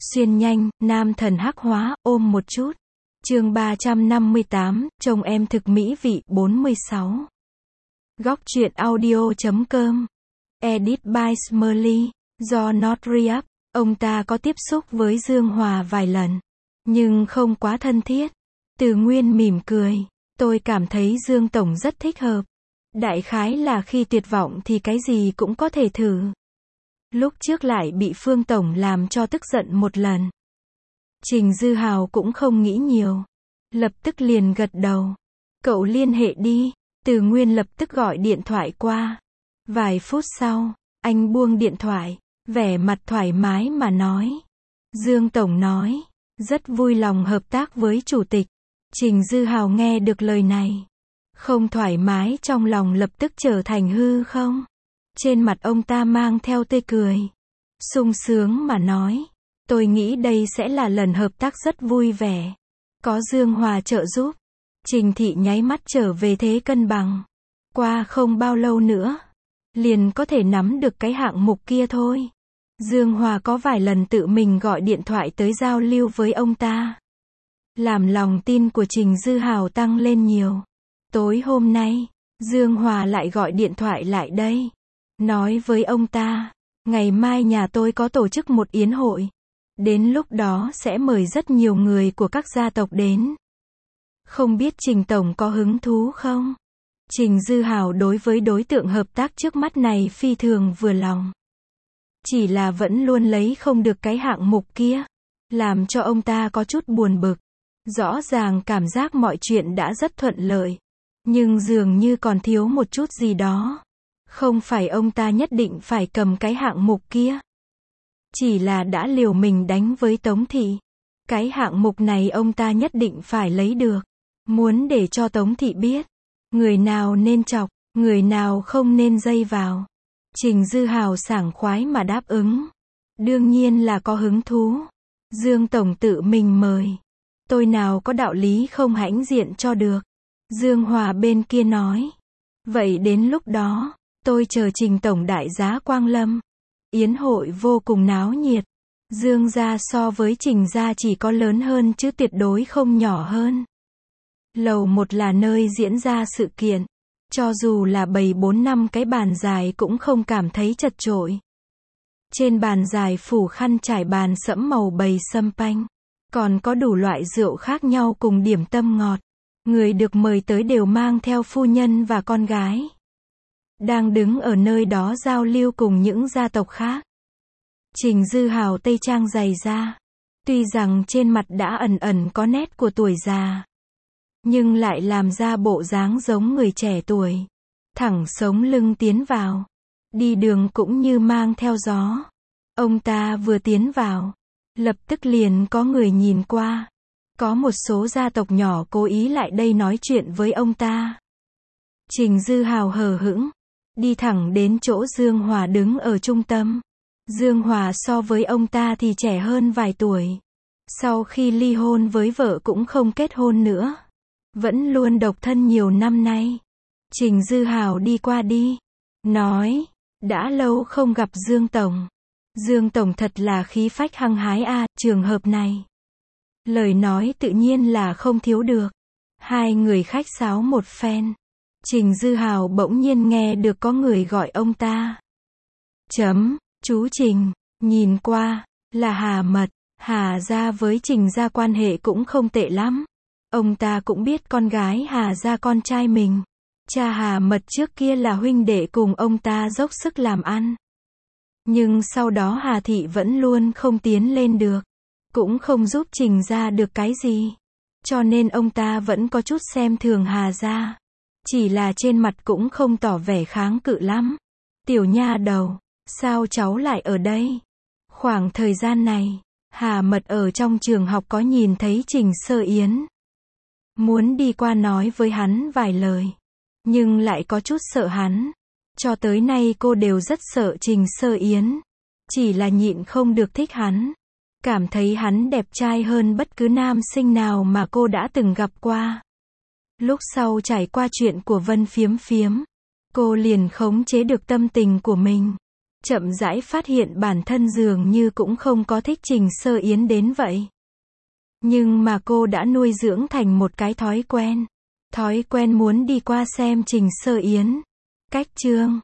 Xuyên nhanh, nam thần hắc hóa, ôm một chút. Chương 358, chồng em thực mỹ vị, 46. Góc truyện audio.com. Edit by Smurly. Do Not Re-up. Ông ta có tiếp xúc với Dương Hòa vài lần, nhưng không quá thân thiết. Từ Nguyên mỉm cười. Tôi cảm thấy Dương Tổng rất thích hợp. Đại khái là khi tuyệt vọng thì cái gì cũng có thể thử. Lúc trước lại bị Phương Tổng làm cho tức giận một lần. Trình Dư Hào cũng không nghĩ nhiều. Lập tức liền gật đầu. Cậu liên hệ đi. Từ Nguyên lập tức gọi điện thoại qua. Vài phút sau, anh buông điện thoại, vẻ mặt thoải mái mà nói. Dương Tổng nói, rất vui lòng hợp tác với Chủ tịch. Trình Dư Hào nghe được lời này. Không thoải mái trong lòng lập tức trở thành hư không. Trên mặt ông ta mang theo tươi cười. Sung sướng mà nói. Tôi nghĩ đây sẽ là lần hợp tác rất vui vẻ. Có Dương Hòa trợ giúp. Trình Thị nháy mắt trở về thế cân bằng. Qua không bao lâu nữa, liền có thể nắm được cái hạng mục kia thôi. Dương Hòa có vài lần tự mình gọi điện thoại tới giao lưu với ông ta. Làm lòng tin của Trình Dư Hào tăng lên nhiều. Tối hôm nay, Dương Hòa lại gọi điện thoại lại đây. Nói với ông ta, ngày mai nhà tôi có tổ chức một yến hội. Đến lúc đó sẽ mời rất nhiều người của các gia tộc đến. Không biết Trình Tổng có hứng thú không? Trình Dư Hào đối với đối tượng hợp tác trước mắt này phi thường vừa lòng. Chỉ là vẫn luôn lấy không được cái hạng mục kia. Làm cho ông ta có chút buồn bực. Rõ ràng cảm giác mọi chuyện đã rất thuận lợi. Nhưng dường như còn thiếu một chút gì đó. Không phải ông ta nhất định phải cầm cái hạng mục kia. Chỉ là đã liều mình đánh với Tống Thị. Cái hạng mục này ông ta nhất định phải lấy được. Muốn để cho Tống Thị biết. Người nào nên chọc, người nào không nên dây vào. Trình Dư Hào sảng khoái mà đáp ứng. Đương nhiên là có hứng thú. Dương Tổng tự mình mời. Tôi nào có đạo lý không hãnh diện cho được. Dương Hòa bên kia nói. Vậy đến lúc đó, tôi chờ Trình Tổng đại giá quang lâm. Yến hội vô cùng náo nhiệt. Dương gia so với Trình gia chỉ có lớn hơn chứ tuyệt đối không nhỏ hơn. Lầu 1 là nơi diễn ra sự kiện. Cho dù là bày 4-5 cái bàn dài cũng không cảm thấy chật chội. Trên bàn dài phủ khăn trải bàn sẫm màu bày sâm panh. Còn có đủ loại rượu khác nhau cùng điểm tâm ngọt. Người được mời tới đều mang theo phu nhân và con gái. Đang đứng ở nơi đó giao lưu cùng những gia tộc khác. Trình Dư Hào tây trang dày da. Tuy rằng trên mặt đã ẩn ẩn có nét của tuổi già. Nhưng lại làm ra bộ dáng giống người trẻ tuổi. Thẳng sống lưng tiến vào. Đi đường cũng như mang theo gió. Ông ta vừa tiến vào. Lập tức liền có người nhìn qua. Có một số gia tộc nhỏ cố ý lại đây nói chuyện với ông ta. Trình Dư Hào hờ hững. Đi thẳng đến chỗ Dương Hòa đứng ở trung tâm. Dương Hòa so với ông ta thì trẻ hơn vài tuổi. Sau khi ly hôn với vợ cũng không kết hôn nữa. Vẫn luôn độc thân nhiều năm nay. Trình Dư Hào đi qua đi. Nói. Đã lâu không gặp Dương Tổng. Dương Tổng thật là khí phách hăng hái a, trường hợp này. Lời nói tự nhiên là không thiếu được. Hai người khách sáo một phen. Trình Dư Hào bỗng nhiên nghe được có người gọi ông ta. Chú Trình, nhìn qua, là Hà Mật. Hà gia với Trình gia quan hệ cũng không tệ lắm. Ông ta cũng biết con gái Hà gia con trai mình. Cha Hà Mật trước kia là huynh đệ cùng ông ta dốc sức làm ăn. Nhưng sau đó Hà Thị vẫn luôn không tiến lên được. Cũng không giúp Trình gia được cái gì. Cho nên ông ta vẫn có chút xem thường Hà gia. Chỉ là trên mặt cũng không tỏ vẻ kháng cự lắm. Tiểu nha đầu, sao cháu lại ở đây? Khoảng thời gian này, Hà Mật ở trong trường học có nhìn thấy Trình Sơ Yến. Muốn đi qua nói với hắn vài lời. Nhưng lại có chút sợ hắn. Cho tới nay cô đều rất sợ Trình Sơ Yến. Chỉ là nhịn không được thích hắn. Cảm thấy hắn đẹp trai hơn bất cứ nam sinh nào mà cô đã từng gặp qua. Lúc sau trải qua chuyện của Vân Phiếm Phiếm, cô liền khống chế được tâm tình của mình. chậm rãi phát hiện bản thân dường như cũng không có thích Trình Sơ Yến đến vậy. Nhưng mà cô đã nuôi dưỡng thành một cái thói quen. Thói quen muốn đi qua xem Trình Sơ Yến. Cách chương